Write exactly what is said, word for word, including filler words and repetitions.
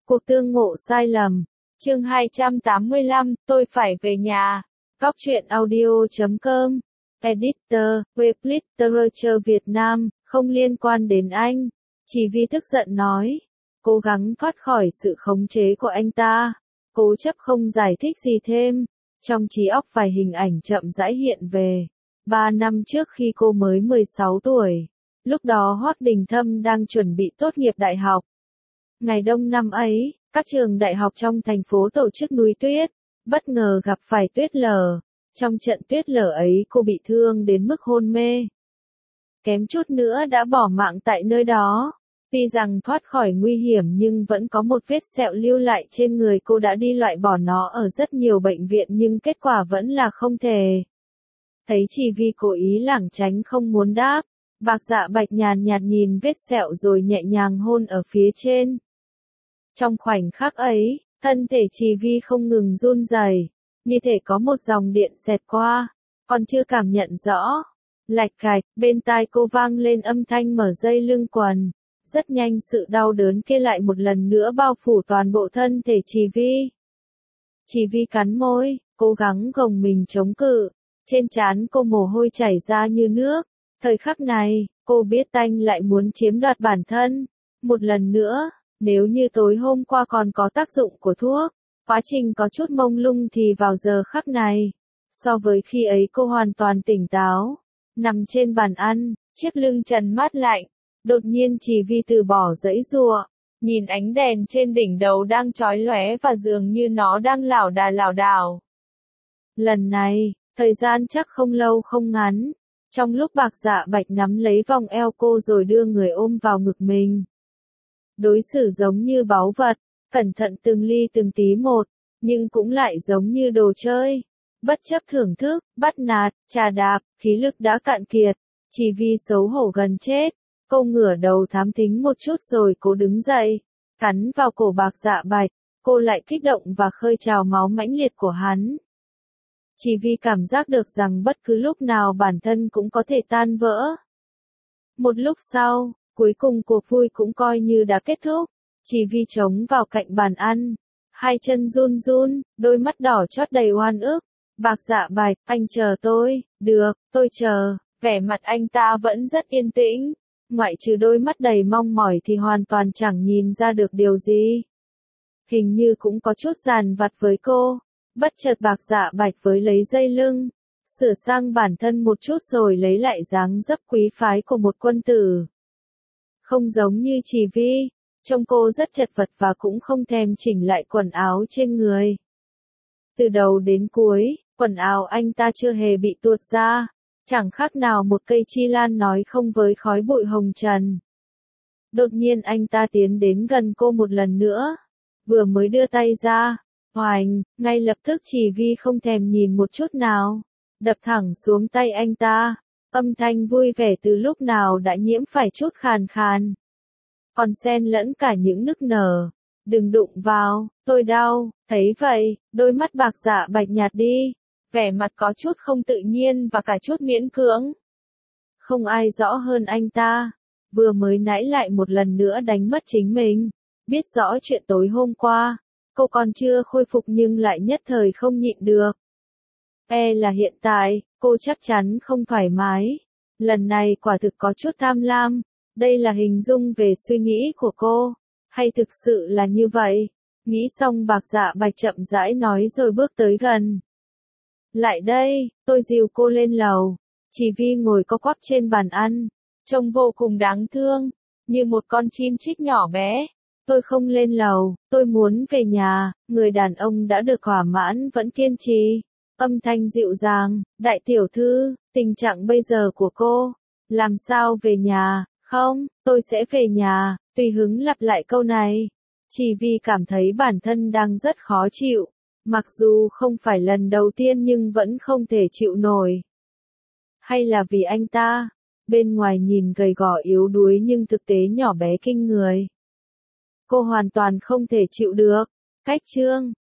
Cuộc tương ngộ sai lầm. Chương hai trăm tám mươi lăm, tôi phải về nhà. Góc truyện audio chấm com. Editor, web literature Việt Nam, không liên quan đến anh. Chỉ vì tức giận nói. Cố gắng thoát khỏi sự khống chế của anh ta. Cố chấp không giải thích gì thêm. Trong trí óc vài hình ảnh chậm rãi hiện về. Ba năm trước khi cô mới mười sáu tuổi. Lúc đó Hoắc Đình Thâm đang chuẩn bị tốt nghiệp đại học. Ngày đông năm ấy, các trường đại học trong thành phố tổ chức núi tuyết, bất ngờ gặp phải tuyết lở. Trong trận tuyết lở ấy cô bị thương đến mức hôn mê. Kém chút nữa đã bỏ mạng tại nơi đó. Tuy rằng thoát khỏi nguy hiểm nhưng vẫn có một vết sẹo lưu lại trên người, cô đã đi loại bỏ nó ở rất nhiều bệnh viện nhưng kết quả vẫn là không thể. Thấy Chỉ Vi cố ý lảng tránh không muốn đáp, Bạc Dạ Bạch nhàn nhạt nhìn vết sẹo rồi nhẹ nhàng hôn ở phía trên. Trong khoảnh khắc ấy, thân thể Chỉ Vi không ngừng run rẩy, như thể có một dòng điện xẹt qua, còn chưa cảm nhận rõ. Lạch cạch, bên tai cô vang lên âm thanh mở dây lưng quần. Rất nhanh sự đau đớn kia lại một lần nữa bao phủ toàn bộ thân thể Chỉ Vi. Chỉ Vi cắn môi, cố gắng gồng mình chống cự. Trên trán cô mồ hôi chảy ra như nước. Thời khắc này, cô biết anh lại muốn chiếm đoạt bản thân. Một lần nữa, nếu như tối hôm qua còn có tác dụng của thuốc, quá trình có chút mông lung thì vào giờ khắc này, so với khi ấy cô hoàn toàn tỉnh táo. Nằm trên bàn ăn, chiếc lưng trần mát lạnh. Đột nhiên Chỉ Vi từ bỏ giãy giụa, nhìn ánh đèn trên đỉnh đầu đang chói lóe và dường như nó đang lảo đà lảo đảo. Lần này, thời gian chắc không lâu không ngắn. Trong lúc Bạc Dạ Bạch nắm lấy vòng eo cô rồi đưa người ôm vào ngực mình. Đối xử giống như báu vật, cẩn thận từng ly từng tí một, nhưng cũng lại giống như đồ chơi. Bất chấp thưởng thức, bắt nạt, trà đạp, khí lực đã cạn kiệt. Chỉ Vi xấu hổ gần chết. Cô ngửa đầu thám thính một chút rồi cố đứng dậy, cắn vào cổ Bạc Dạ Bạch, cô lại kích động và khơi trào máu mãnh liệt của hắn. Chỉ vì cảm giác được rằng bất cứ lúc nào bản thân cũng có thể tan vỡ. Một lúc sau, cuối cùng cuộc vui cũng coi như đã kết thúc. Chỉ Vi chống vào cạnh bàn ăn, hai chân run run, đôi mắt đỏ chót đầy oan ức. Bạc Dạ Bạch, anh chờ tôi. Được, tôi chờ. Vẻ mặt anh ta vẫn rất yên tĩnh. Ngoại trừ đôi mắt đầy mong mỏi thì hoàn toàn chẳng nhìn ra được điều gì. Hình như cũng có chút dằn vặt với cô. Bất chợt Bạc Dạ Bạch với lấy dây lưng, sửa sang bản thân một chút rồi lấy lại dáng dấp quý phái của một quân tử. Không giống như Chỉ Vi, trông cô rất chật vật và cũng không thèm chỉnh lại quần áo trên người. Từ đầu đến cuối, quần áo anh ta chưa hề bị tuột ra. Chẳng khác nào một cây chi lan nói không với khói bụi hồng trần. Đột nhiên anh ta tiến đến gần cô một lần nữa. Vừa mới đưa tay ra, hoành, ngay lập tức Chỉ Vi không thèm nhìn một chút nào. Đập thẳng xuống tay anh ta. Âm thanh vui vẻ từ lúc nào đã nhiễm phải chút khàn khàn. Còn xen lẫn cả những nức nở. Đừng đụng vào, tôi đau. Thấy vậy, đôi mắt Bạc Dạ Bạch nhạt đi. Vẻ mặt có chút không tự nhiên và cả chút miễn cưỡng. Không ai rõ hơn anh ta. Vừa mới nãy lại một lần nữa đánh mất chính mình. Biết rõ chuyện tối hôm qua. Cô còn chưa khôi phục nhưng lại nhất thời không nhịn được. E là hiện tại, cô chắc chắn không thoải mái. Lần này quả thực có chút tham lam. Đây là hình dung về suy nghĩ của cô. Hay thực sự là như vậy? Nghĩ xong Bạc Dạ Bạch chậm rãi nói rồi bước tới gần. Lại đây, tôi dìu cô lên lầu. Chỉ Vi ngồi co quắp trên bàn ăn, trông vô cùng đáng thương, như một con chim chích nhỏ bé. Tôi không lên lầu, tôi muốn về nhà. Người đàn ông đã được thỏa mãn vẫn kiên trì. Âm thanh dịu dàng, đại tiểu thư, tình trạng bây giờ của cô, làm sao về nhà? Không, tôi sẽ về nhà. Tùy hứng lặp lại câu này. Chỉ Vi cảm thấy bản thân đang rất khó chịu. Mặc dù không phải lần đầu tiên nhưng vẫn không thể chịu nổi. Hay là vì anh ta, bên ngoài nhìn gầy gò yếu đuối nhưng thực tế nhỏ bé kinh người. Cô hoàn toàn không thể chịu được. Cách chương